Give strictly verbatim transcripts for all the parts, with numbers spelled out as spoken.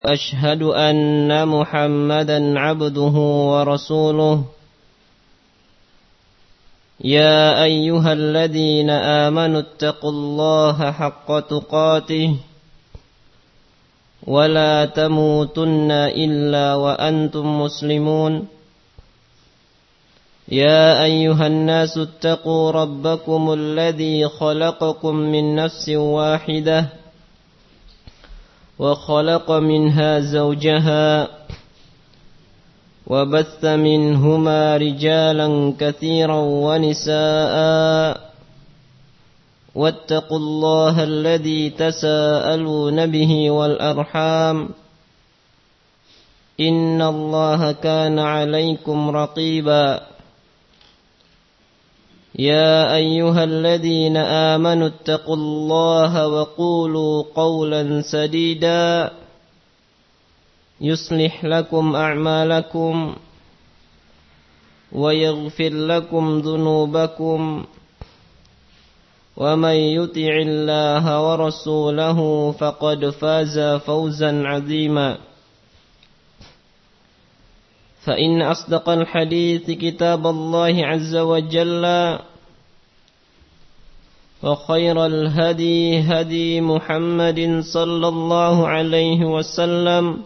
أشهد أن محمدا عبده ورسوله يا أيها الذين آمنوا اتقوا الله حق تقاته ولا تموتن إلا وأنتم مسلمون يا أيها الناس اتقوا ربكم الذي خلقكم من نفس واحدة وخلق منها زوجها وبث منهما رجالا كثيرا ونساء واتقوا الله الذي تساءلون به والأرحام إن الله كان عليكم رقيبا يا أيها الذين آمنوا اتقوا الله وقولوا قولا سديدا يصلح لكم أعمالكم ويغفر لكم ذنوبكم ومن يطع الله ورسوله فقد فاز فوزا عظيما فإن أصدق الحديث كتاب الله عز وجل وخير الهدي هدي محمد صلى الله عليه وسلم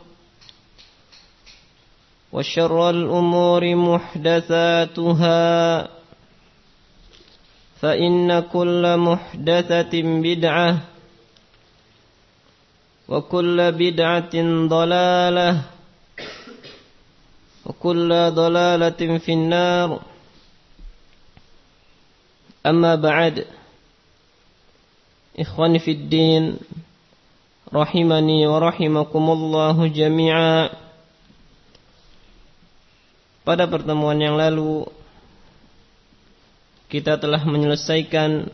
وشر الأمور محدثاتها فإن كل محدثة بدعة وكل بدعة ضلالة وكل ضلالة في النار أما بعد إخواني في الدين رحمني ورحمكم الله جميعا. Pada pertemuan yang lalu kita telah menyelesaikan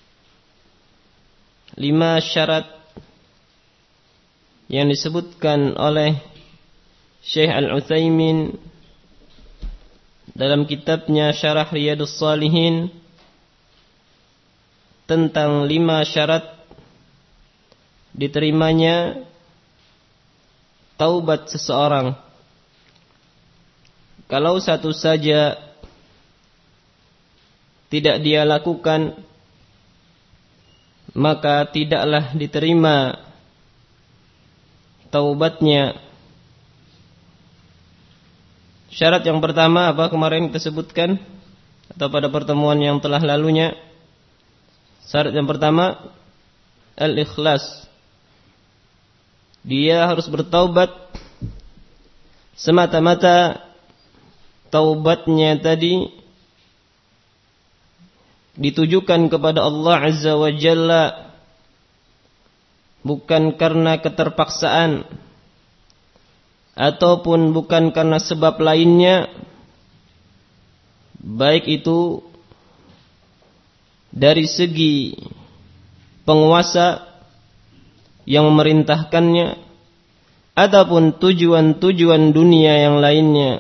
lima syarat yang disebutkan oleh Syekh Al-Utsaimin dalam kitabnya Syarah Riyadhus Shalihin tentang lima syarat diterimanya taubat seseorang. Kalau satu saja tidak dia lakukan, maka tidaklah diterima taubatnya. Syarat yang pertama apa kemarin kita sebutkan atau pada pertemuan yang telah lalunya? Syarat yang pertama al-ikhlas. Dia harus bertaubat semata-mata taubatnya tadi ditujukan kepada Allah Azza wa Jalla, bukan karena keterpaksaan ataupun bukan karena sebab lainnya, baik itu dari segi penguasa yang memerintahkannya ataupun tujuan-tujuan dunia yang lainnya.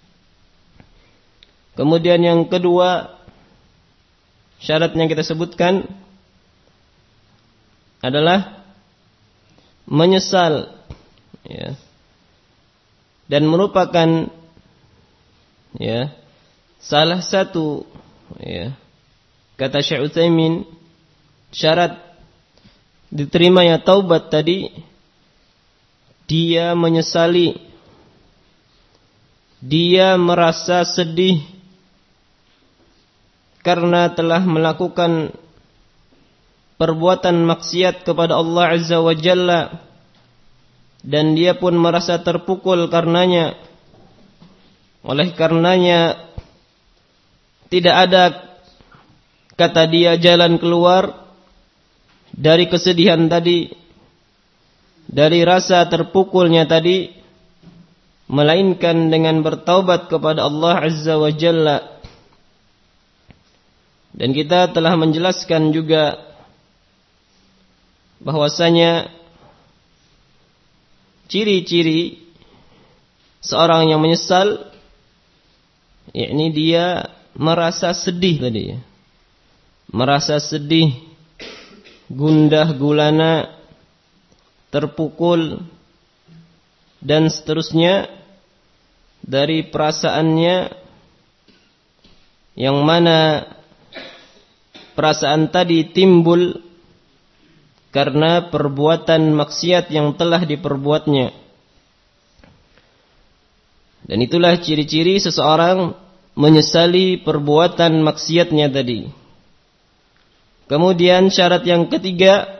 Kemudian yang kedua, syarat yang kita sebutkan adalah menyesal, ya, dan merupakan ya salah satu ya kata Syekh Utsaimin syarat diterimanya taubat tadi, dia menyesali, dia merasa sedih karena telah melakukan perbuatan maksiat kepada Allah Azza wa Jalla, dan dia pun merasa terpukul karenanya. Oleh karenanya tidak ada, kata dia, jalan keluar dari kesedihan tadi, dari rasa terpukulnya tadi, melainkan dengan bertaubat kepada Allah Azza wa Jalla. Dan kita telah menjelaskan juga bahwasanya ciri-ciri seorang yang menyesal, yakni dia merasa sedih tadi, merasa sedih, gundah gulana, terpukul dan seterusnya dari perasaannya, yang mana perasaan tadi timbul karena perbuatan maksiat yang telah diperbuatnya. Dan itulah ciri-ciri seseorang menyesali perbuatan maksiatnya tadi. Kemudian syarat yang ketiga,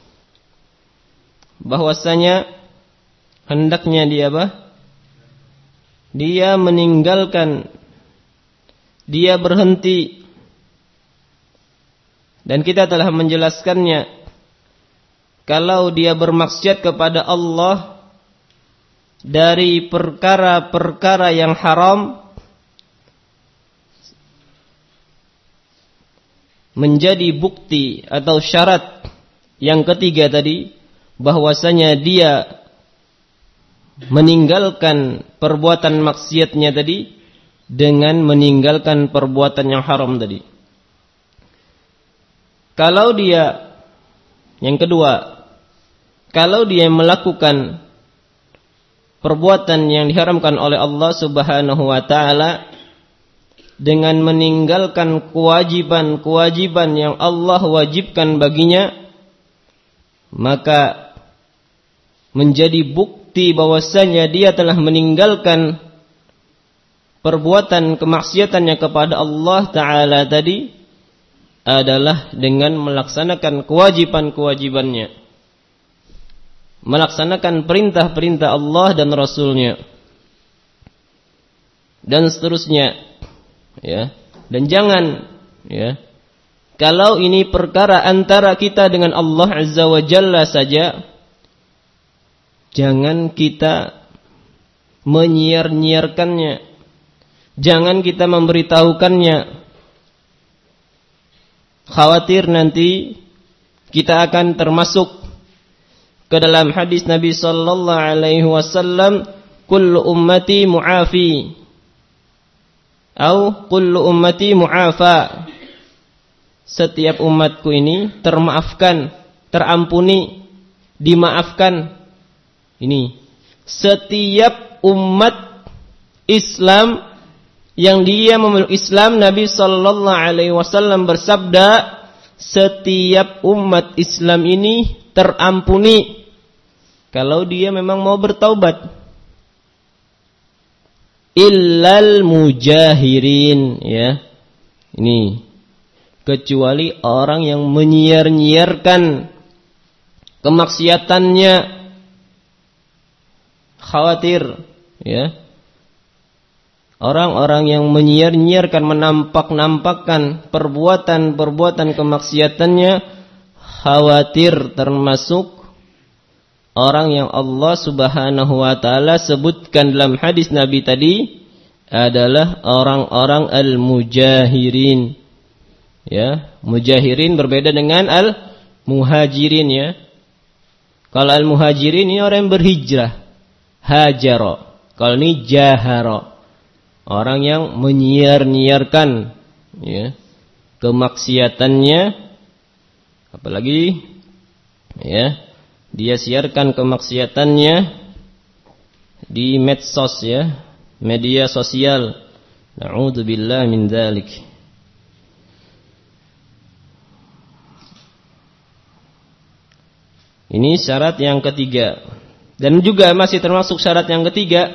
bahwasanya hendaknya dia apa? Dia meninggalkan, dia berhenti. Dan kita telah menjelaskannya, kalau dia bermaksiat kepada Allah dari perkara-perkara yang haram, menjadi bukti atau syarat yang ketiga tadi, bahwasanya dia meninggalkan perbuatan maksiatnya tadi dengan meninggalkan perbuatan yang haram tadi. Kalau dia, yang kedua, kalau dia melakukan perbuatan yang diharamkan oleh Allah Subhanahu wa taala dengan meninggalkan kewajiban-kewajiban yang Allah wajibkan baginya, maka menjadi bukti bahwasanya dia telah meninggalkan perbuatan kemaksiatannya kepada Allah Ta'ala tadi adalah dengan melaksanakan kewajiban-kewajibannya, melaksanakan perintah-perintah Allah dan Rasulnya, dan seterusnya, ya. Dan jangan, ya, kalau ini perkara antara kita dengan Allah Azza wa Jalla saja, jangan kita menyiar-nyiarkannya, jangan kita memberitahukannya. Khawatir nanti kita akan termasuk ke dalam hadis Nabi sallallahu alaihi wasallam, kullu ummati mu'afi atau kullu ummati mu'afa. Setiap umatku ini termaafkan, terampuni, dimaafkan. Ini setiap umat Islam yang dia memeluk Islam, Nabi sallallahu alaihi wasallam bersabda, setiap umat Islam ini terampuni kalau dia memang mau bertaubat. Illal mujahirin, ya. Ini kecuali orang yang menyiar-nyiarkan kemaksiatannya. Khawatir, ya. Orang-orang yang menyiar-nyiarkan, menampak-nampakkan perbuatan-perbuatan kemaksiatannya, khawatir termasuk orang yang Allah Subhanahu wa taala sebutkan dalam hadis Nabi tadi adalah orang-orang al-mujahirin. Ya, mujahirin berbeda dengan al-muhajirin, ya. Kalau al-muhajirin ini orang yang berhijrah, hajara. Kalau ini jahara, orang yang menyiar-nyiarkan, ya, kemaksiatannya, apalagi, ya, dia siarkan kemaksiatannya di medsos, ya, media sosial. Na'udzubillah min dzalik. Ini syarat yang ketiga. Dan juga masih termasuk syarat yang ketiga,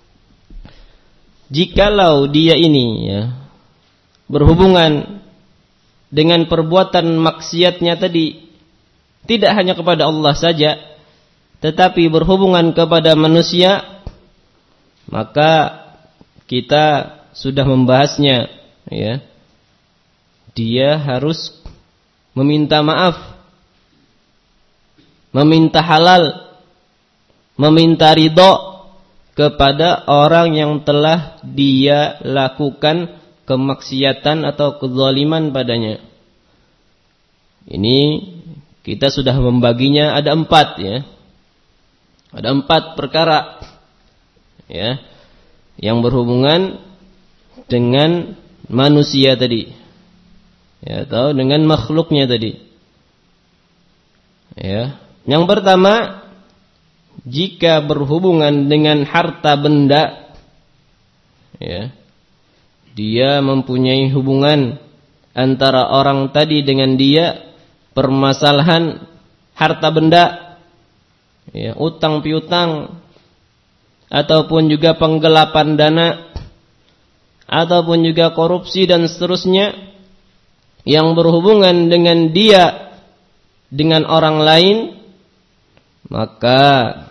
jikalau dia ini, ya, berhubungan dengan perbuatan maksiatnya tadi tidak hanya kepada Allah saja, tetapi berhubungan kepada manusia, maka kita sudah membahasnya, ya. Dia harus meminta maaf, meminta halal, meminta ridho kepada orang yang telah dia lakukan kemaksiatan atau kezaliman padanya. Ini kita sudah membaginya ada empat, ya. Ada empat perkara, ya, yang berhubungan dengan manusia tadi, ya, atau dengan makhluknya tadi. Ya. Yang pertama, jika berhubungan dengan harta benda, ya, dia mempunyai hubungan antara orang tadi dengan dia, permasalahan harta benda, ya, utang piutang, ataupun juga penggelapan dana, ataupun juga korupsi dan seterusnya, yang berhubungan dengan dia dengan orang lain, maka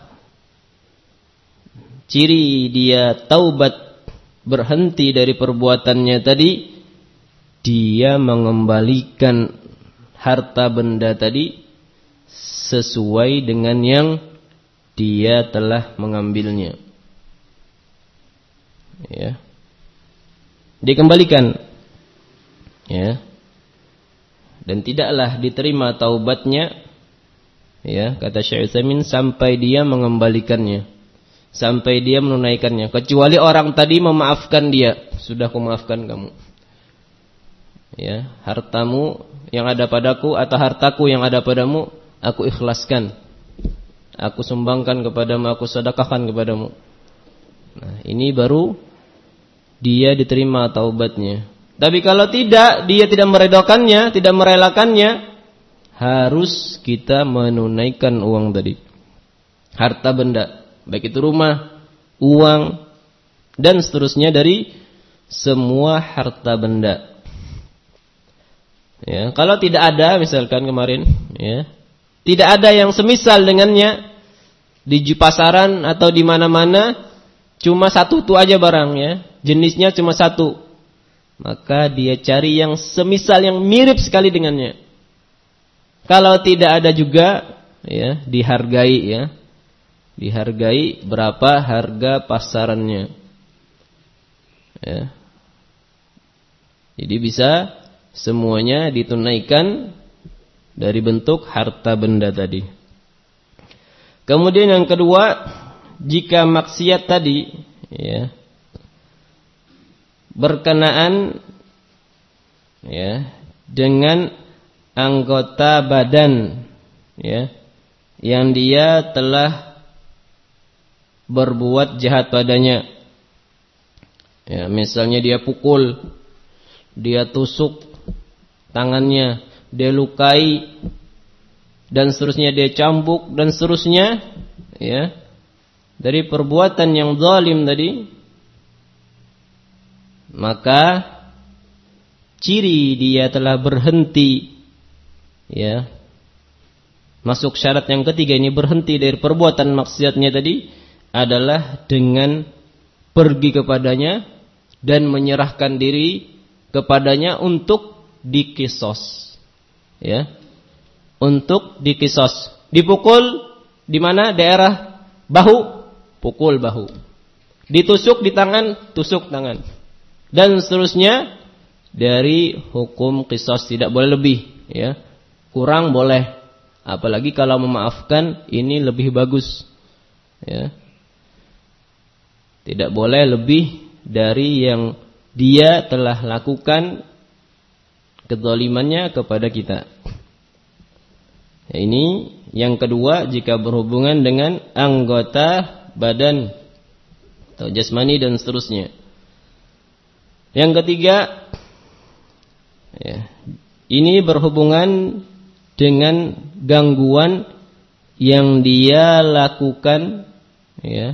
ciri dia taubat, berhenti dari perbuatannya tadi, dia mengembalikan harta benda tadi sesuai dengan yang dia telah mengambilnya. Ya. Dikembalikan. Ya. Dan tidaklah diterima taubatnya, ya, kata Syekh Utsaimin, sampai dia mengembalikannya, sampai dia menunaikannya, kecuali orang tadi memaafkan dia. Sudah aku maafkan kamu, ya, hartamu yang ada padaku atau hartaku yang ada padamu aku ikhlaskan, aku sumbangkan kepadamu, aku sedekahkan kepadamu. Nah, ini baru dia diterima taubatnya. Tapi kalau tidak, dia tidak meredokannya, tidak merelakannya, harus kita menunaikan uang tadi, harta benda, baik itu rumah, uang, dan seterusnya dari semua harta benda. Ya, kalau tidak ada, misalkan kemarin, ya, tidak ada yang semisal dengannya di pasaran atau di mana-mana, cuma satu itu aja barang, ya, jenisnya cuma satu, maka dia cari yang semisal, yang mirip sekali dengannya. Kalau tidak ada juga, ya, dihargai, ya, dihargai berapa harga pasarannya, ya. Jadi bisa semuanya ditunaikan dari bentuk harta benda tadi. Kemudian yang kedua, jika maksiat tadi, ya, berkenaan, ya, dengan anggota badan, ya, yang dia telah berbuat jahat padanya, ya, misalnya dia pukul, dia tusuk tangannya, dia lukai, dan seterusnya, dia cambuk dan seterusnya, ya, dari perbuatan yang zalim tadi, maka ciri dia telah berhenti, ya, masuk syarat yang ketiga ini, berhenti dari perbuatan maksiatnya tadi, adalah dengan pergi kepadanya dan menyerahkan diri kepadanya untuk dikisos, ya, untuk dikisos. Dipukul di mana? Daerah bahu, pukul bahu. Ditusuk di tangan, tusuk tangan. Dan seterusnya, dari hukum kisos, tidak boleh lebih, ya. Kurang boleh, apalagi kalau memaafkan ini lebih bagus, ya. Tidak boleh lebih dari yang dia telah lakukan kezalimannya kepada kita. Ya, ini yang kedua, jika berhubungan dengan anggota badan atau jasmani dan seterusnya. Yang ketiga, ya, ini berhubungan dengan gangguan yang dia lakukan, ya,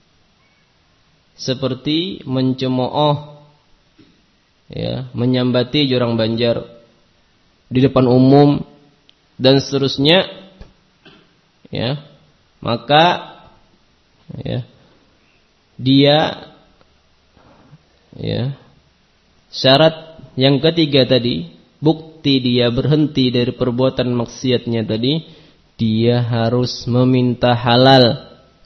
seperti mencemooh, ya, menyambati jurang banjar di depan umum dan seterusnya, ya, maka, ya, dia, ya, syarat yang ketiga tadi, bukti dia berhenti dari perbuatan maksiatnya tadi, dia harus meminta halal,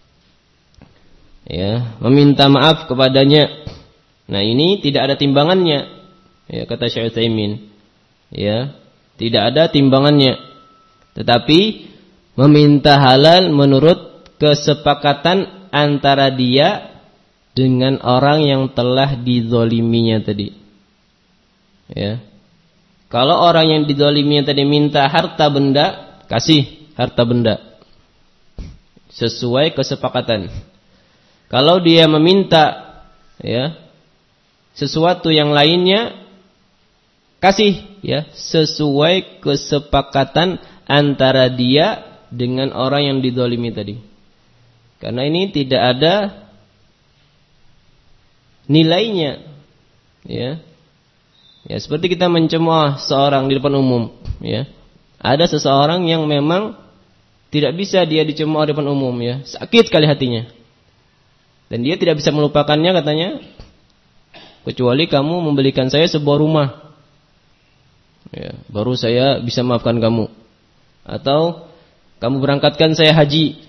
ya, meminta maaf kepadanya. Nah, ini tidak ada timbangannya, ya, kata Syekh Utsaimin, ya, tidak ada timbangannya, tetapi meminta halal menurut kesepakatan antara dia dengan orang yang telah dizaliminya tadi, ya. Kalau orang yang dizaliminya tadi minta harta benda, kasih harta benda. sesuai kesepakatan. Kalau dia meminta ya sesuatu yang lainnya, kasih ya sesuai kesepakatan antara dia dengan orang yang dizalimi tadi. Karena ini tidak ada nilainya ya. Ya seperti kita mencemooh seorang di depan umum ya. Ada seseorang yang memang tidak bisa dia dicemooh di depan umum ya. Sakit sekali hatinya. Dan dia tidak bisa melupakannya katanya, kecuali kamu membelikan saya sebuah rumah. Ya, baru saya bisa maafkan kamu. Atau kamu berangkatkan saya haji.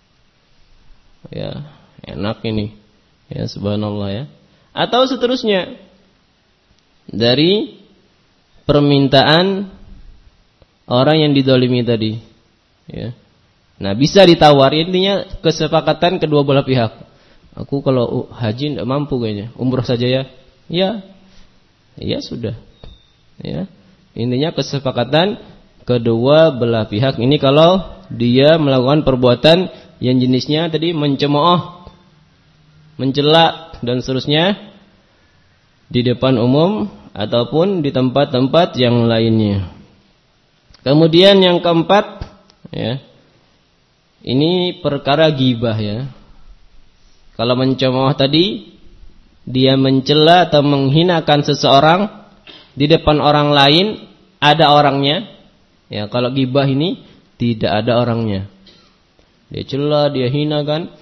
Ya, enak ini. Ya, subhanallah ya. Atau seterusnya. Dari permintaan orang yang dizalimi tadi. Ya. Nah, bisa ditawar, intinya kesepakatan kedua belah pihak. Aku kalau haji tidak mampu kayaknya, umrah saja ya. Ya, ya sudah. Ya, intinya kesepakatan kedua belah pihak. Ini kalau dia melakukan perbuatan yang jenisnya tadi mencemooh, mencela dan seterusnya di depan umum ataupun di tempat-tempat yang lainnya. Kemudian yang keempat, ya, ini perkara ghibah ya. Kalau mencemooh tadi, dia mencela atau menghinakan seseorang di depan orang lain, ada orangnya. Ya, kalau ghibah ini tidak ada orangnya. Dia cela, dia hinakan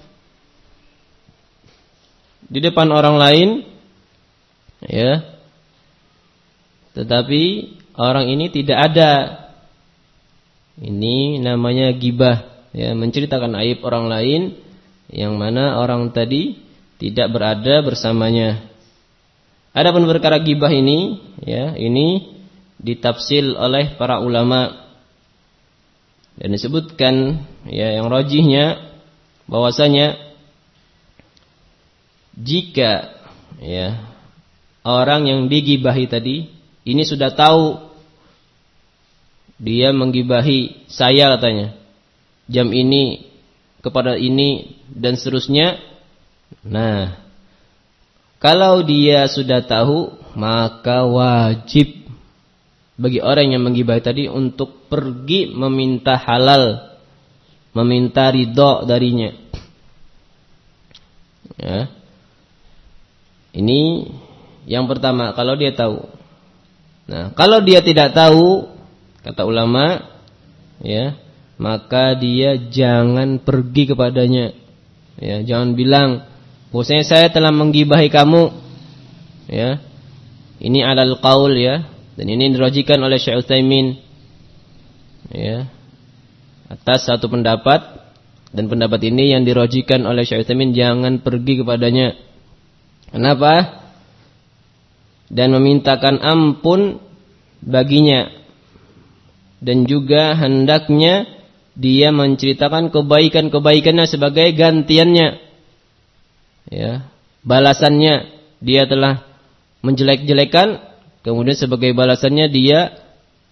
di depan orang lain, ya. Tetapi orang ini tidak ada. Ini namanya ghibah, ya, menceritakan aib orang lain yang mana orang tadi tidak berada bersamanya. Adapun perkara ghibah ini, ya, ini ditafsil oleh para ulama dan disebutkan, ya, yang rajihnya bahwasanya jika, ya, orang yang dighibahi tadi ini sudah tahu dia menggibahi saya katanya jam ini kepada ini dan seterusnya. Nah, kalau dia sudah tahu, maka wajib bagi orang yang menggibahi tadi untuk pergi meminta halal, meminta ridho darinya. Ya. Ini yang pertama, kalau dia tahu. Nah, kalau dia tidak tahu, kata ulama, ya, maka dia jangan pergi kepadanya. Ya, jangan bilang, "Bahwasanya saya telah menggibahi kamu." Ya. Ini alal qaul ya, dan ini dirajikan oleh Syekh Utsaimin. Ya. Atas satu pendapat, dan pendapat ini yang dirajikan oleh Syekh Utsaimin, jangan pergi kepadanya. Kenapa? Dan memintakan ampun baginya. Dan juga hendaknya dia menceritakan kebaikan-kebaikannya sebagai gantiannya. Ya, balasannya dia telah menjelek-jelekan, kemudian sebagai balasannya dia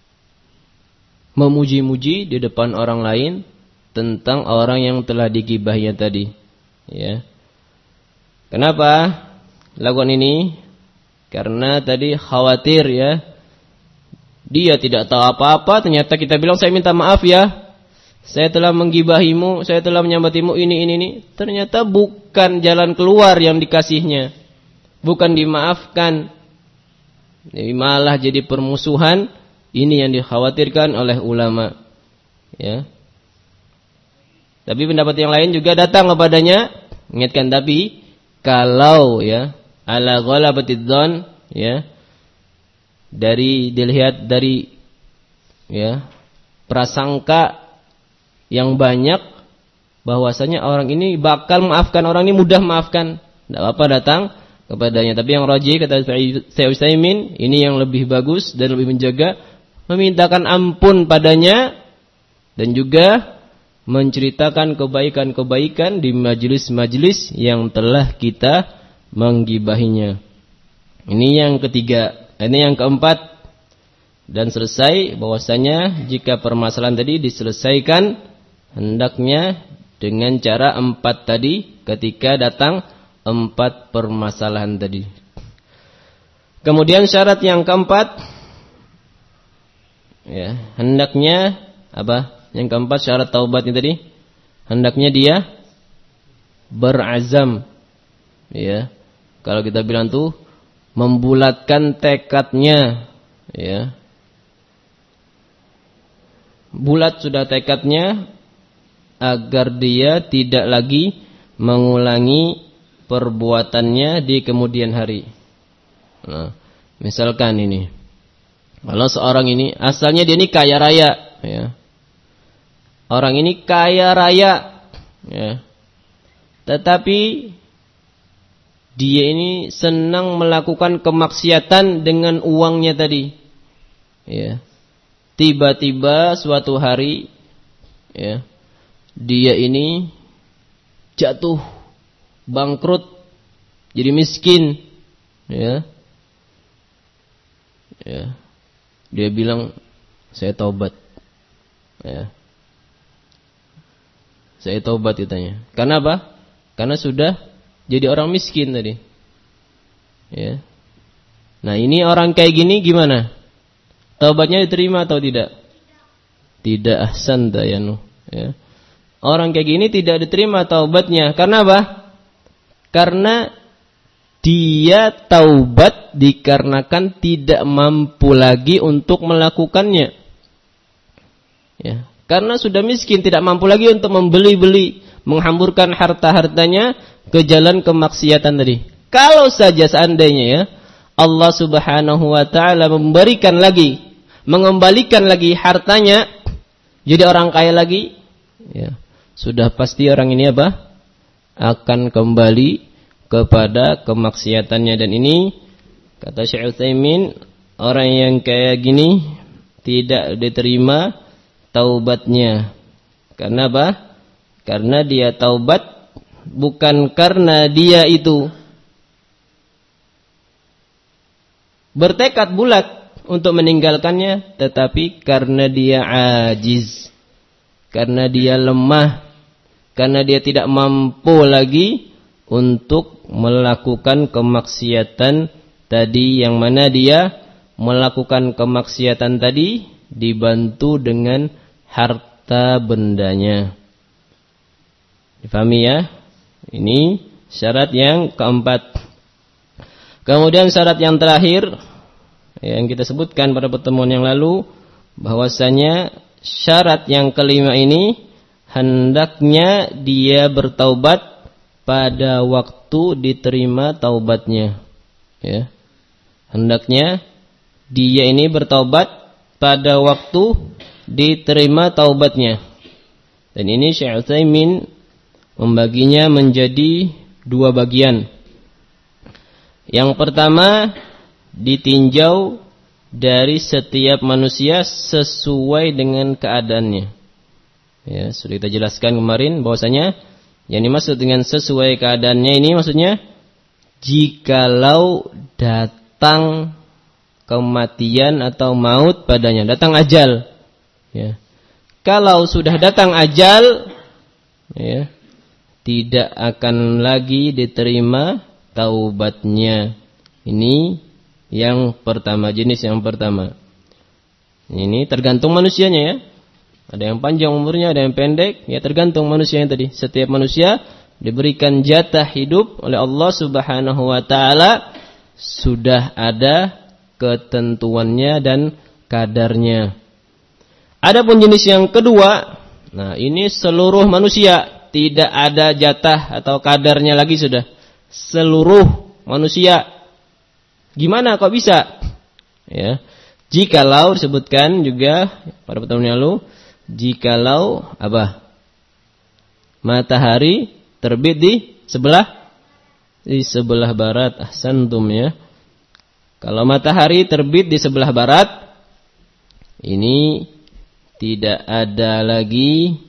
memuji-muji di depan orang lain tentang orang yang telah digibahnya tadi. Ya. Kenapa lakukan ini? Karena tadi khawatir ya, dia tidak tahu apa-apa, ternyata kita bilang saya minta maaf ya, saya telah menggibahimu, saya telah menyambatimu ini ini ini. Ternyata bukan jalan keluar yang dikasihnya, bukan dimaafkan, jadi malah jadi permusuhan. Ini yang dikhawatirkan oleh ulama. Ya. Tapi pendapat yang lain juga datang kepadanya, ingatkan, tapi kalau ya ala ghalabatid dzan, ya, dari dilihat dari, ya, prasangka yang banyak bahwasanya orang ini bakal maafkan, orang ini mudah maafkan, tidak apa-apa datang kepadanya. Tapi yang rajih kata Syekh Utsaimin, ini yang lebih bagus dan lebih menjaga, memintakan ampun padanya dan juga menceritakan kebaikan-kebaikan di majelis-majelis yang telah kita menggibahinya. Ini yang ketiga. Ini yang keempat. Dan selesai bahwasanya jika permasalahan tadi diselesaikan, hendaknya dengan cara empat tadi ketika datang empat permasalahan tadi. Kemudian syarat yang keempat, ya, hendaknya apa? Yang keempat syarat taubatnya tadi, hendaknya dia berazam. Ya. Kalau kita bilang tuh membulatkan tekadnya, ya. Bulat sudah tekadnya agar dia tidak lagi mengulangi perbuatannya di kemudian hari. Nah, misalkan ini, kalau seorang ini asalnya dia ini kaya raya, ya. Orang ini kaya raya, ya. Tetapi dia ini senang melakukan kemaksiatan dengan uangnya tadi, ya. Tiba-tiba suatu hari, ya, dia ini jatuh, bangkrut, jadi miskin, ya. Ya. Dia bilang, saya taubat, ya. Saya taubat katanya. Karena apa? Karena sudah jadi orang miskin tadi, ya. Nah, ini orang kayak gini gimana? Taubatnya diterima atau tidak? Tidak. Ahsan dayanu, ya. Orang kayak gini tidak diterima taubatnya. Karena apa? Karena dia taubat dikarenakan tidak mampu lagi untuk melakukannya, ya. Karena sudah miskin, tidak mampu lagi untuk membeli-beli, menghamburkan harta-hartanya ke jalan kemaksiatan tadi. Kalau saja seandainya, ya, Allah Subhanahu wa taala memberikan lagi, mengembalikan lagi hartanya jadi orang kaya lagi, ya, sudah pasti orang ini apa? Akan kembali kepada kemaksiatannya. Dan ini kata Syekh Utsaimin, orang yang kayak gini tidak diterima taubatnya. Karena apa? Karena dia taubat bukan karena dia itu bertekad bulat untuk meninggalkannya, tetapi karena dia ajiz, karena dia lemah, karena dia tidak mampu lagi untuk melakukan kemaksiatan tadi, yang mana dia melakukan kemaksiatan tadi dibantu dengan harta bendanya. Difahami, ya? Ini syarat yang keempat. Kemudian syarat yang terakhir yang kita sebutkan pada pertemuan yang lalu, bahwasanya syarat yang kelima ini hendaknya dia bertaubat pada waktu diterima taubatnya, ya. Hendaknya dia ini bertaubat pada waktu diterima taubatnya. Dan ini Syekh Utsaimin membaginya menjadi dua bagian. Yang pertama, ditinjau dari setiap manusia sesuai dengan keadaannya. Ya, sudah kita jelaskan kemarin bahwasanya yang dimaksud dengan sesuai keadaannya ini maksudnya jikalau datang kematian atau maut padanya, datang ajal, ya. Kalau sudah datang ajal, ya, tidak akan lagi diterima taubatnya. Ini yang pertama, jenis yang pertama. Ini tergantung manusianya, ya. Ada yang panjang umurnya, ada yang pendek, ya tergantung manusianya tadi. Setiap manusia diberikan jatah hidup oleh Allah Subhanahu wa taala, sudah ada ketentuannya dan kadarnya. Adapun jenis yang kedua, nah ini seluruh manusia, tidak ada jatah atau kadarnya lagi sudah. Seluruh manusia. Gimana kok bisa? Ya. Jikalau disebutkan juga pada pertemuan yang lalu, jikalau apa? Matahari terbit di sebelah di sebelah barat. Ahsantum, ya. Kalau matahari terbit di sebelah barat, ini tidak ada lagi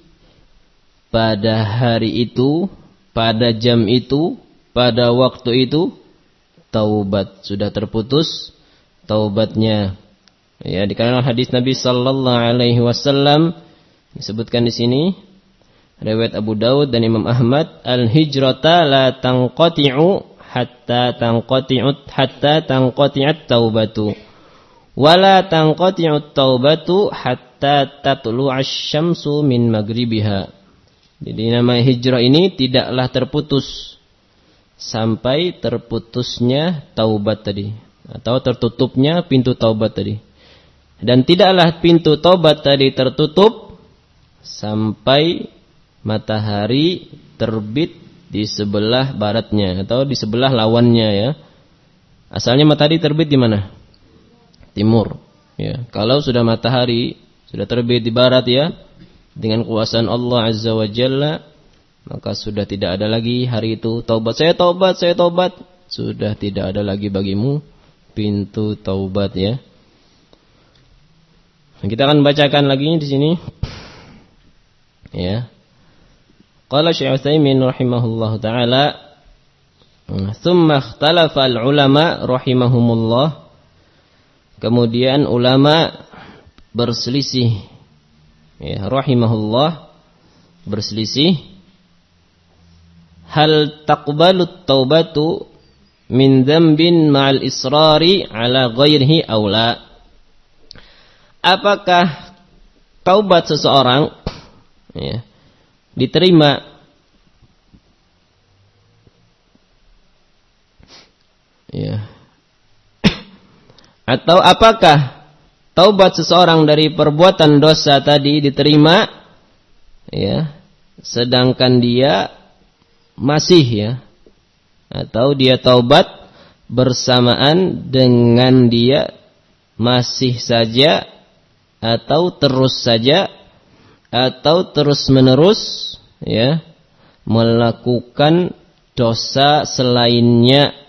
pada hari itu, pada jam itu, pada waktu itu taubat, sudah terputus taubatnya. Ya, dikarenakan hadis Nabi sallallahu alaihi wasallam disebutkan di sini, riwayat Abu Daud dan Imam Ahmad, al-hijrata la tanqati'u hatta tanqati'ut hatta tanqati'at taubatu wa la tanqati'ut taubatu hatta tatlu'asy syamsu min maghribiha. Jadi nama hijrah ini tidaklah terputus sampai terputusnya taubat tadi, atau tertutupnya pintu taubat tadi. Dan tidaklah pintu taubat tadi tertutup sampai matahari terbit di sebelah baratnya atau di sebelah lawannya ya. Asalnya matahari terbit di mana? Timur. Ya, kalau sudah matahari sudah terbit di barat ya, dengan kuasaan Allah Azza wa Jalla, maka sudah tidak ada lagi hari itu taubat. Saya taubat, saya taubat. Sudah tidak ada lagi bagimu pintu taubat ya. Kita akan bacakan lagi di sini. Ya. Qala Syekh Utsaimin rahimahullahu taala, "Tsumma ikhtalafa al-ulama rahimahumullah." Kemudian ulama berselisih. Ya, rahimahullah berselisih. Hal taqbalu taubatu min dzambin ma'al israri ala ghairihi aw la? Apakah taubat seseorang ya, diterima ya, atau apakah taubat seseorang dari perbuatan dosa tadi diterima ya, sedangkan dia masih ya, atau dia taubat bersamaan dengan dia masih saja, atau terus saja, atau terus menerus ya, melakukan dosa selainnya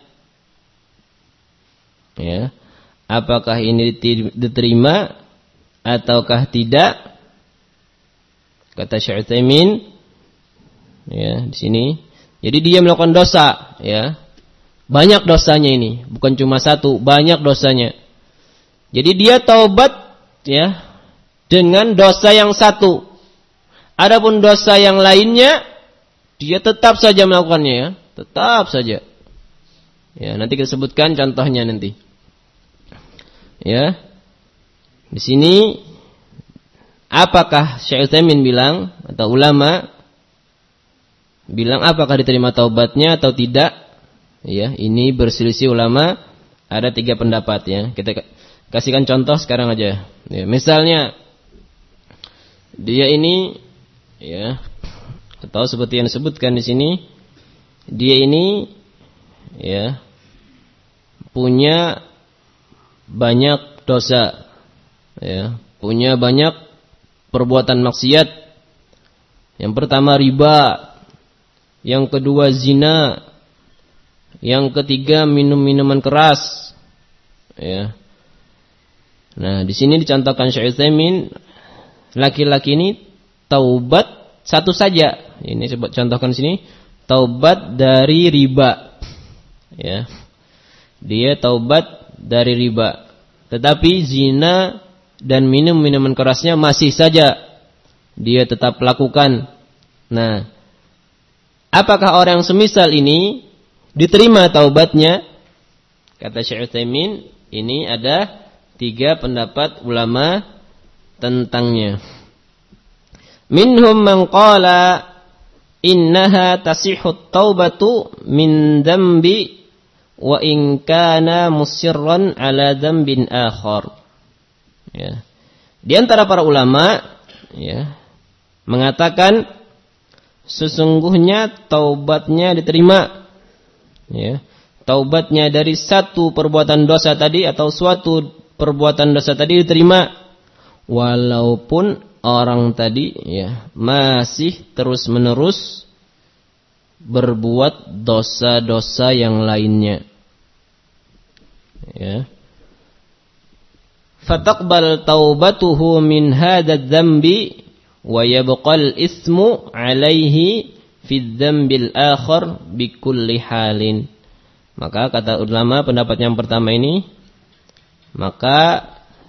ya. Apakah ini diterima ataukah tidak? Kata Syekh Utsaimin ya di sini. Jadi dia melakukan dosa ya. Banyak dosanya ini, bukan cuma satu, banyak dosanya. Jadi dia taubat ya dengan dosa yang satu. Adapun dosa yang lainnya dia tetap saja melakukannya ya, tetap saja. Ya, nanti kita sebutkan contohnya nanti. Ya. Di sini apakah Syekh Utsaimin bilang atau ulama bilang apakah diterima taubatnya atau tidak? Ya, ini berselisih ulama, ada tiga pendapat ya. Kita kasihkan contoh sekarang aja. Ya, misalnya dia ini ya, atau seperti yang disebutkan di sini, dia ini ya punya banyak dosa ya, punya banyak perbuatan maksiat. Yang pertama riba, yang kedua zina, yang ketiga minum minuman keras ya. Nah, di sini dicontohkan Syekh Utsaimin, laki-laki ini taubat satu saja. Ini coba contohkan di sini, taubat dari riba. Ya. Dia taubat dari riba. Tetapi zina dan minum minuman kerasnya masih saja dia tetap lakukan. Nah, apakah orang semisal ini diterima taubatnya? Kata Syekh Utsaimin, ini ada tiga pendapat ulama tentangnya. Minhum man qala innaha tasihhu taubatu min dzambi wa in kana musirran ala dzambin akhar. Ya. Di antara para ulama ya mengatakan sesungguhnya taubatnya diterima ya. Taubatnya dari satu perbuatan dosa tadi atau suatu perbuatan dosa tadi diterima walaupun orang tadi ya masih terus-menerus berbuat dosa-dosa yang lainnya. Ya. Fataqbal taubatuhu min hadha dzambi wa yabqal ismu alaihi fi dzambil akhar bi kulli halin. Maka kata ulama pendapat yang pertama ini, maka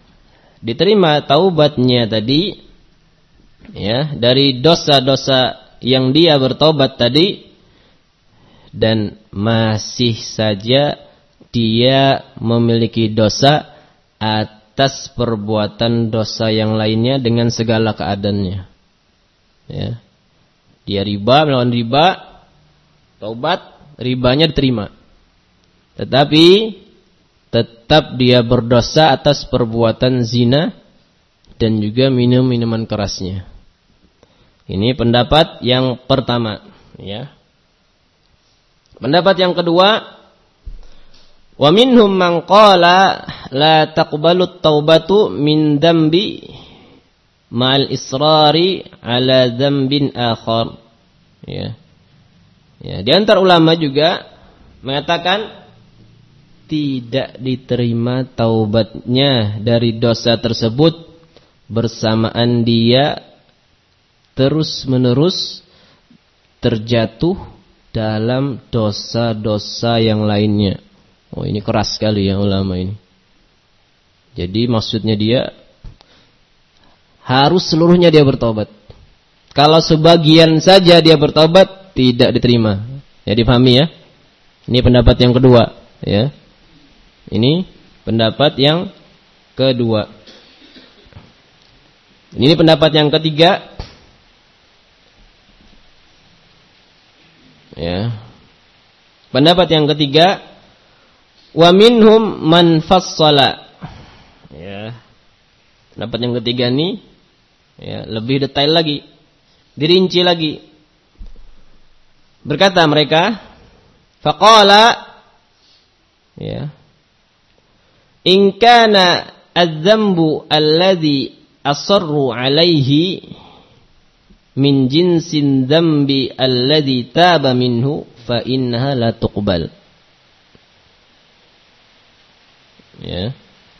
diterima taubatnya tadi ya dari dosa-dosa yang dia bertobat tadi, dan masih saja dia memiliki dosa atas perbuatan dosa yang lainnya dengan segala keadaannya. Ya. Dia riba, melawan riba, taubat, ribanya diterima. Tetapi tetap dia berdosa atas perbuatan zina dan juga minum minuman kerasnya. Ini pendapat yang pertama, ya. Pendapat yang kedua, wa minhum man qala la taqbalu taubatu min dambi ma'al israri ala dzambin akhar. Ya. Ya, di antara ulama juga mengatakan tidak diterima taubatnya dari dosa tersebut bersamaan dia terus-menerus terjatuh dalam dosa-dosa yang lainnya. Oh, ini keras sekali ya ulama ini. Jadi maksudnya dia harus seluruhnya dia bertobat. Kalau sebagian saja dia bertobat tidak diterima. Ya, dipahami ya. Ini pendapat yang kedua, ya. Ini pendapat yang kedua. Ini pendapat yang ketiga. Ya. Pendapat yang ketiga, wa minhum man fassala. Ya. Pendapat yang ketiga ini ya, lebih detail lagi, dirinci lagi. Berkata mereka, faqala, ya, in kana adz-dzambu alladhi asarru alaihi min jinsin dzambi alladhi taba minhu fa innaha la tuqbal. Ya.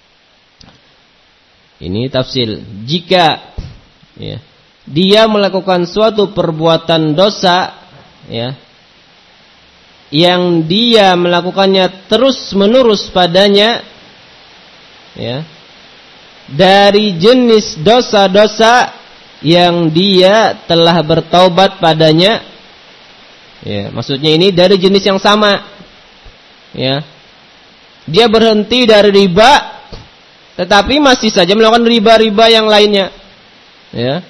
Ini tafsir. Jika ya, dia melakukan suatu perbuatan dosa, ya, yang dia melakukannya terus menerus padanya, ya, dari jenis dosa-dosa yang dia telah bertaubat padanya, ya, maksudnya ini dari jenis yang sama, ya, dia berhenti dari riba, tetapi masih saja melakukan riba-riba yang lainnya, ya,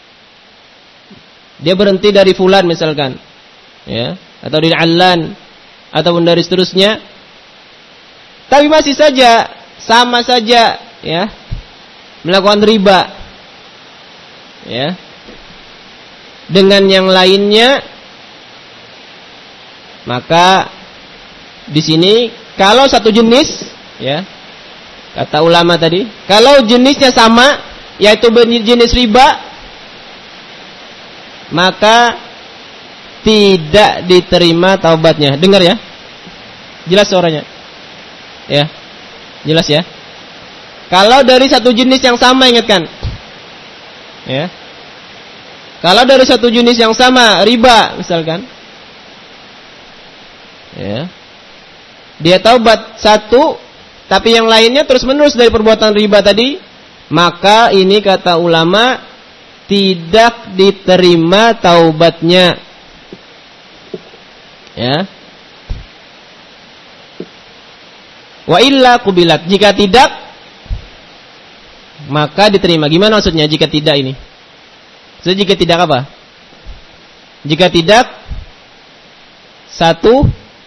dia berhenti dari fulan misalkan, ya, atau dari Allan ataupun dari seterusnya, tapi masih saja sama saja, ya, melakukan riba, ya, dengan yang lainnya, maka di sini kalau satu jenis, ya, kata ulama tadi, kalau jenisnya sama, yaitu jenis riba, maka tidak diterima taubatnya. Dengar ya, jelas suaranya, ya, jelas ya. Kalau dari satu jenis yang sama, ingatkan, ya, kalau dari satu jenis yang sama, riba misalkan, ya, dia taubat satu, tapi yang lainnya terus menerus dari perbuatan riba tadi, maka ini kata ulama tidak diterima taubatnya, ya. Wa illa kubilat, jika tidak maka diterima. Gimana maksudnya jika tidak ini? So, jika tidak apa? Jika tidak satu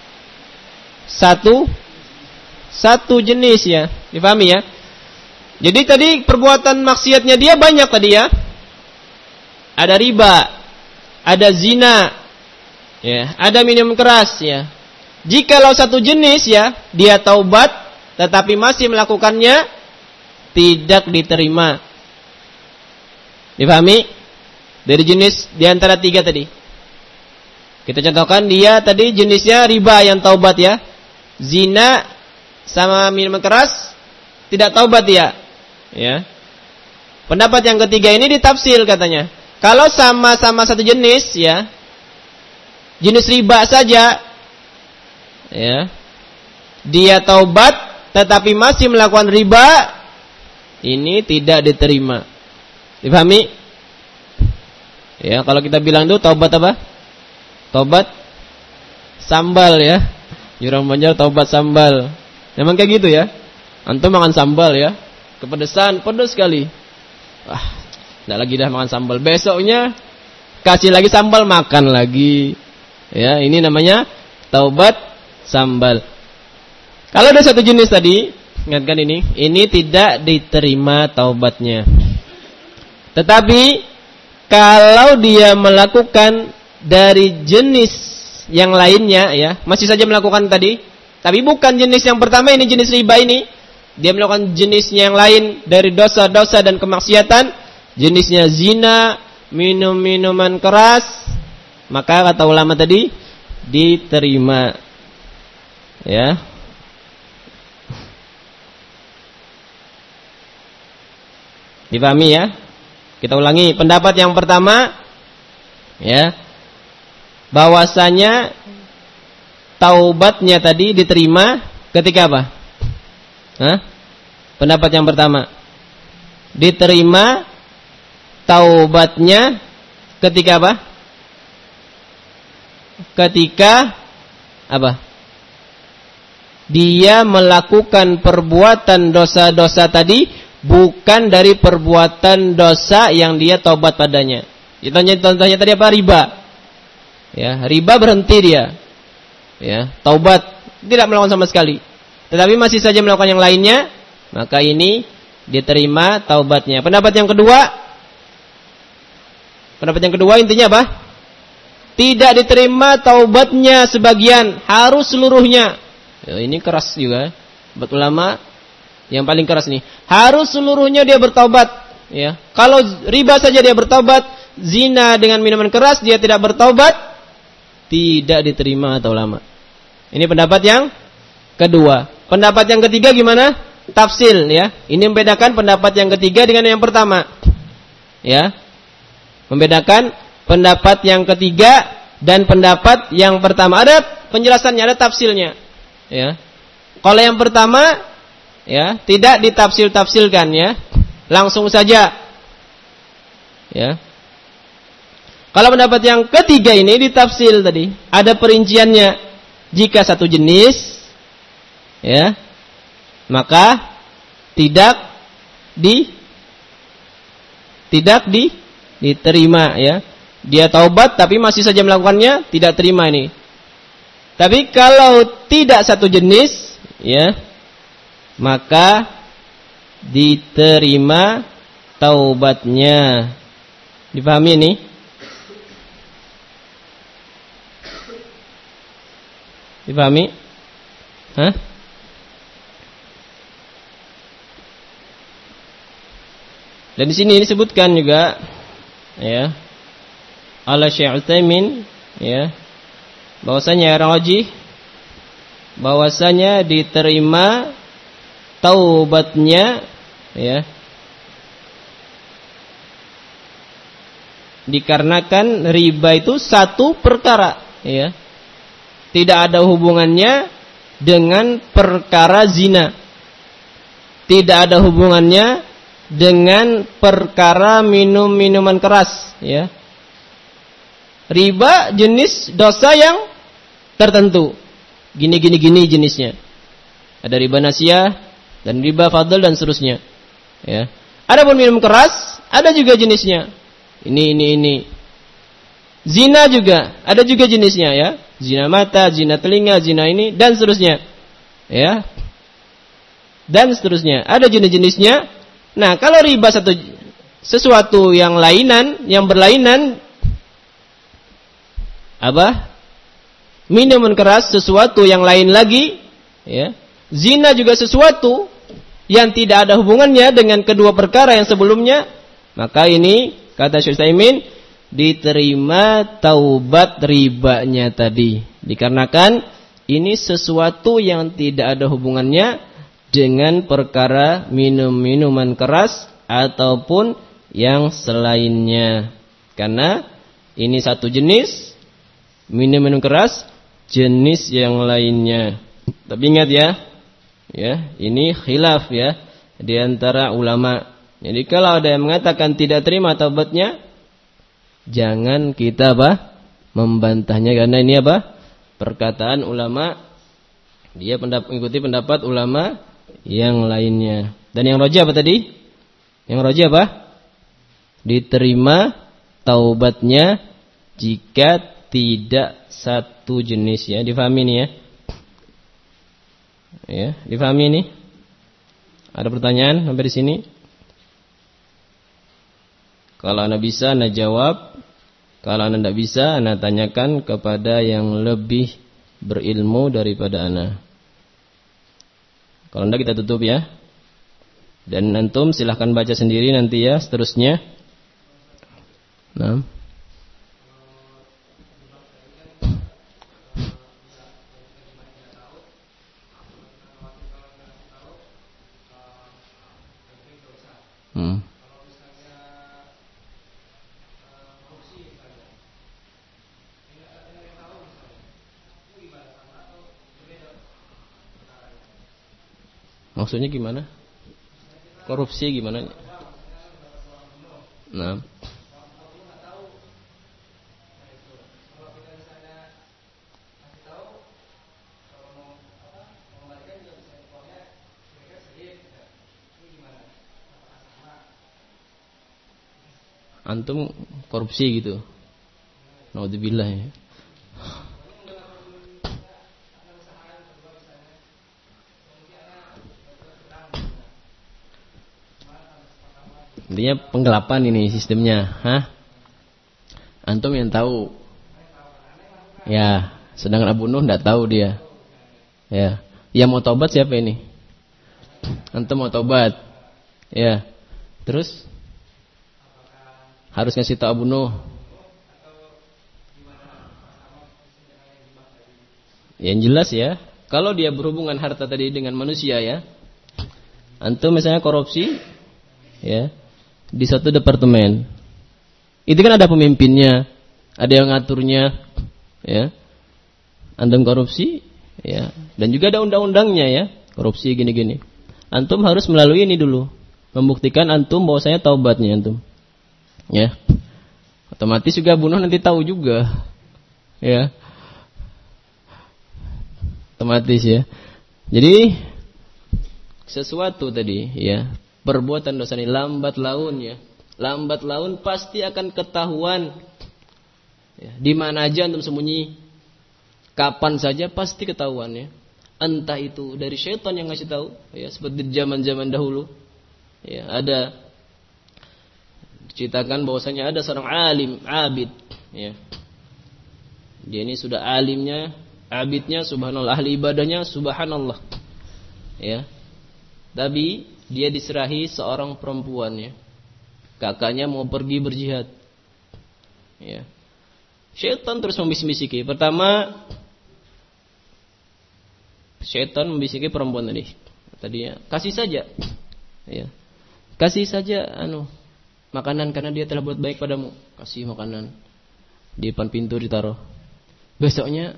satu satu jenis, ya, dipahami ya. Jadi tadi perbuatan maksiatnya dia banyak tadi ya. Ada riba, ada zina, ya, ada minum keras, ya. Jikalau satu jenis, ya, dia taubat tetapi masih melakukannya, tidak diterima. Dipahami? Dari jenis di antara tiga tadi. Kita contohkan dia tadi jenisnya riba yang taubat, ya. Zina sama minuman keras tidak taubat dia, ya. Pendapat yang ketiga ini ditafsir katanya. Kalau sama-sama satu jenis, ya, jenis riba saja, ya, dia taubat tetapi masih melakukan riba, ini tidak diterima. Dipahami? Ya, kalau kita bilang itu taubat apa? Taubat sambal ya. Jurang Banjar taubat sambal. Memang kayak gitu ya. Antum makan sambal ya, kepedesan, pedes sekali. Wah, enggak lagi dah makan sambal. Besoknya kasih lagi sambal, makan lagi. Ya, ini namanya taubat sambal. Kalau ada satu jenis tadi, ingatkan ini, ini tidak diterima taubatnya. Tetapi kalau dia melakukan dari jenis yang lainnya ya, masih saja melakukan tadi, tapi bukan jenis yang pertama ini, jenis riba ini. Dia melakukan jenisnya yang lain dari dosa-dosa dan kemaksiatan, jenisnya zina, minum minuman keras, maka kata ulama tadi diterima. Ya. Dipahami ya? Kita ulangi pendapat yang pertama ya. Bahwasanya taubatnya tadi diterima ketika apa? Hah? Pendapat yang pertama, diterima taubatnya ketika apa? Ketika apa? Dia melakukan perbuatan dosa-dosa tadi bukan dari perbuatan dosa yang dia taubat padanya. Contohnya, contohnya tadi apa? Riba. Ya, riba berhenti dia. Ya, taubat, tidak melakukan sama sekali. Tetapi masih saja melakukan yang lainnya, maka ini diterima taubatnya. Pendapat yang kedua, pendapat yang kedua intinya apa? Tidak diterima taubatnya sebagian, harus seluruhnya. Ya, ini keras juga. Buat ulama yang paling keras nih, harus seluruhnya dia bertaubat. Ya, kalau riba saja dia bertaubat, zina dengan minuman keras dia tidak bertaubat, tidak diterima kata ulama. Ini pendapat yang kedua. Pendapat yang ketiga gimana? Tafsil ya. Ini membedakan pendapat yang ketiga dengan yang pertama. Ya. Membedakan pendapat yang ketiga dan pendapat yang pertama. Ada penjelasannya, ada tafsilnya. Ya. Kalau yang pertama ya, tidak ditafsil-tafsilkan ya. Langsung saja. Ya. Kalau pendapat yang ketiga ini ditafsil tadi, ada perinciannya. Jika satu jenis ya, maka tidak di tidak di diterima ya. Dia taubat tapi masih saja melakukannya, tidak terima ini. Tapi kalau tidak satu jenis ya, maka diterima taubatnya. Dipahami ini? Dipahami? Hah? Dan di sini disebutkan juga ya, oleh Syekh Utsaimin ya, bahwasanya rajih bahwasanya diterima taubatnya ya, dikarenakan riba itu satu perkara ya, tidak ada hubungannya dengan perkara zina, tidak ada hubungannya dengan perkara minum minuman keras ya. Riba jenis dosa yang tertentu, gini gini gini jenisnya. Ada riba nasiyah dan riba fadl dan seterusnya ya. Adapun minum keras ada juga jenisnya, ini ini ini. Zina juga ada juga jenisnya ya. Zina mata, zina telinga, zina ini dan seterusnya. Ya. Dan seterusnya. Ada jenis-jenisnya. Nah, kalau riba satu sesuatu yang lainan, yang berlainan apa? Minuman keras sesuatu yang lain lagi, ya. Zina juga sesuatu yang tidak ada hubungannya dengan kedua perkara yang sebelumnya, maka ini kata Syekh Utsaimin diterima taubat ribanya tadi, dikarenakan ini sesuatu yang tidak ada hubungannya dengan perkara minum-minuman keras ataupun yang selainnya. Karena ini satu jenis minum-minum keras, jenis yang lainnya. Tapi ingat ya, ya ini khilaf ya di antara ulama. Jadi kalau ada yang mengatakan tidak terima taubatnya, jangan kita apa? Membantahnya, karena ini apa? Perkataan ulama, dia pendap- mengikuti pendapat ulama yang lainnya. Dan yang roja apa tadi? Yang roja apa? Diterima taubatnya jika tidak satu jenis, ya. Difahami ini ya? Ya, difahami ini? Ada pertanyaan sampai di sini? Kalau Anda bisa, Anda jawab. Kalau Anda tidak bisa, Anda tanyakan kepada yang lebih berilmu daripada Anda. Kalau tidak, kita tutup ya. Dan antum silahkan baca sendiri nanti ya, seterusnya. Nah. Hmm. Maksudnya gimana? Korupsi gimana? Nah. Antum korupsi gitu. Naudzubillah ya. Intinya penggelapan ini sistemnya, hah? Antum yang tahu. Ya, sedangkan Abu Nuh enggak tahu dia. Ya. Yang mau tobat siapa ini? Antum mau tobat. Ya. Terus harus ngasih tahu Abu Nuh. Yang jelas ya, kalau dia berhubungan harta tadi dengan manusia ya. Antum misalnya korupsi ya di satu departemen. Itu kan ada pemimpinnya, ada yang ngaturnya ya. Antum korupsi ya, dan juga ada undang-undangnya ya. Korupsi gini-gini. Antum harus melalui ini dulu, membuktikan antum bahwasanya taubatnya antum. Ya. Otomatis juga bunuh nanti tahu juga. Ya. Otomatis ya. Jadi sesuatu tadi ya, perbuatan dosa ini lambat laun ya. Lambat laun pasti akan ketahuan. Ya, di mana aja antum sembunyi, kapan saja pasti ketahuan ya. Entah itu dari syaitan yang ngasih tahu ya, seperti di zaman-zaman dahulu. Ya, ada ceritakan bahwasanya ada seorang alim, abid ya. Dia ini sudah alimnya, abidnya subhanallah, ahli ibadahnya subhanallah. Ya. Tapi dia diserahi seorang perempuan ya. Kakaknya mau pergi berjihad. Ya. Syaitan terus membisik-bisiki. Pertama, syaitan membisiki perempuan tadi. Tadinya kasih saja. Ya. Kasih saja anu makanan karena dia telah buat baik padamu. Kasih makanan. Di depan pintu ditaruh. Besoknya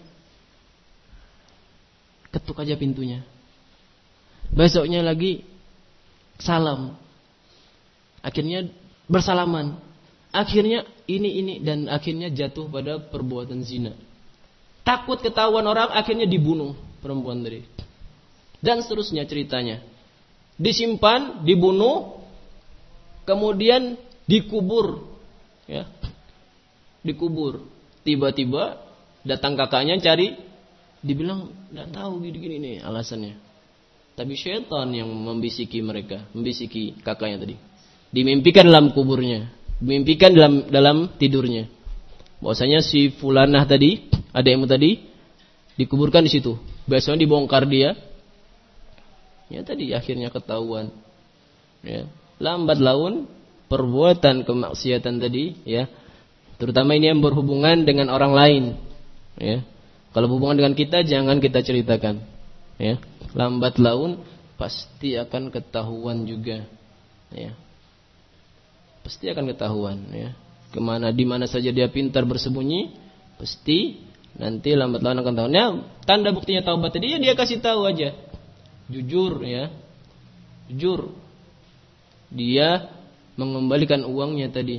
ketuk aja pintunya. Besoknya lagi salam. Akhirnya bersalaman. Akhirnya ini ini dan akhirnya jatuh pada perbuatan zina. Takut ketahuan orang, akhirnya dibunuh perempuan tadi. Dan seterusnya ceritanya. Disimpan, dibunuh, kemudian dikubur, ya, dikubur. Tiba-tiba datang kakaknya cari, dibilang nggak tahu gini-gini nih alasannya. Tapi syaitan yang membisiki mereka, membisiki kakaknya tadi. Dimimpikan dalam kuburnya, dimimpikan dalam dalam tidurnya. Bahwasanya si fulanah tadi, adekmu tadi, dikuburkan di situ. Besoknya dibongkar dia. Ya tadi akhirnya ketahuan. Ya. Lambat laun perbuatan kemaksiatan tadi ya, terutama ini yang berhubungan dengan orang lain ya. Kalau berhubungan dengan kita jangan kita ceritakan ya. Lambat laun pasti akan ketahuan juga ya. Pasti akan ketahuan ya. Kemana di mana saja dia pintar bersembunyi, pasti nanti lambat laun akan tahu. Nah, tanda buktinya taubat tadi ya dia kasih tahu aja. Jujur ya. Jujur. Dia mengembalikan uangnya tadi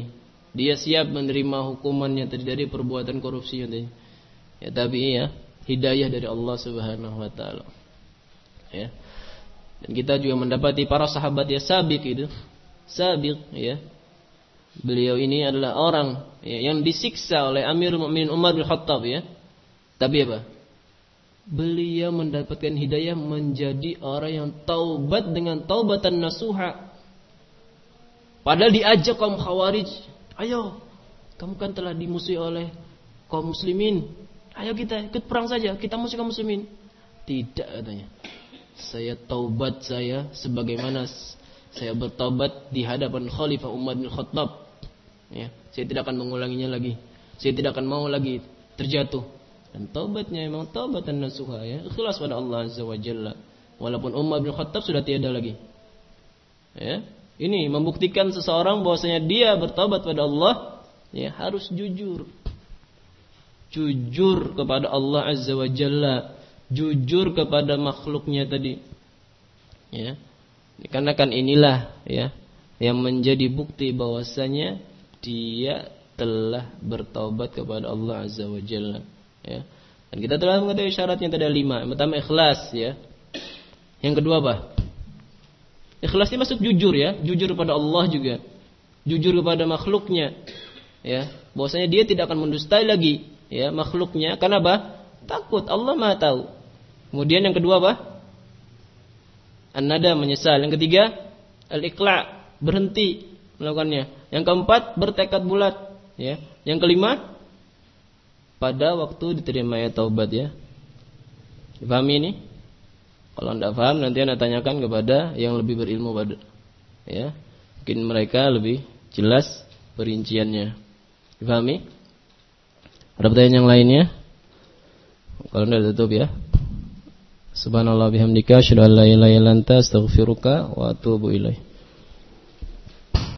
Dia siap menerima hukumannya tadi dari perbuatan korupsinya tadi. Ya, tapi ya, hidayah dari Allah Subhanahu wa taala. Ya. Dan kita juga mendapati para sahabat ya sabiq itu. Sabiq ya. Beliau ini adalah orang ya, yang disiksa oleh Amirul Mukminin Umar bin Khattab ya. Tapi apa? Beliau mendapatkan hidayah menjadi orang yang taubat dengan taubatan nasuha. Padahal diajak kaum Khawarij, ayo, kamu kan telah dimusuhi oleh kaum muslimin. Ayo kita ikut perang saja, kita musuh kaum muslimin. Tidak katanya. Saya taubat saya sebagaimana saya bertaubat di hadapan Khalifah Umar bin Khattab. Ya, saya tidak akan mengulanginya lagi. Saya tidak akan mau lagi terjatuh. Dan taubatnya memang taubatan nasuha ya, ikhlas pada Allah Azza wa Jalla. Walaupun Umar bin Khattab sudah tiada lagi. Ya, ini membuktikan seseorang bahwasanya dia bertaubat pada Allah ya harus jujur. Jujur kepada Allah Azza wa Jalla, jujur kepada makhluknya tadi. Ya. Dikarenakan inilah ya yang menjadi bukti bahwasanya dia telah bertaubat kepada Allah Azza wa Jalla. Ya. Dan kita telah mengetahui syaratnya tadi lima. Yang pertama ikhlas ya. Yang kedua apa? Ikhlas ini maksud jujur ya, jujur kepada Allah juga, jujur kepada makhluknya. Ya, bahwasanya dia tidak akan mendustai lagi ya makhluknya. Karena apa? Takut, Allah Maha tahu. Kemudian yang kedua apa? An-nada, menyesal. Yang ketiga al-iqla', berhenti melakukannya. Yang keempat bertekad bulat ya. Yang kelima pada waktu diterimanya taubat ya. Dipahami ini? Kalau anda paham nanti anda tanyakan kepada yang lebih berilmu pada ya. Mungkin mereka lebih jelas perinciannya. Dipahami? Ada pertanyaan yang lainnya? Kalau anda tutup ya. Subhanallah bihamdika asyhadu an la ilaha illa anta astaghfiruka wa atubu ilaik.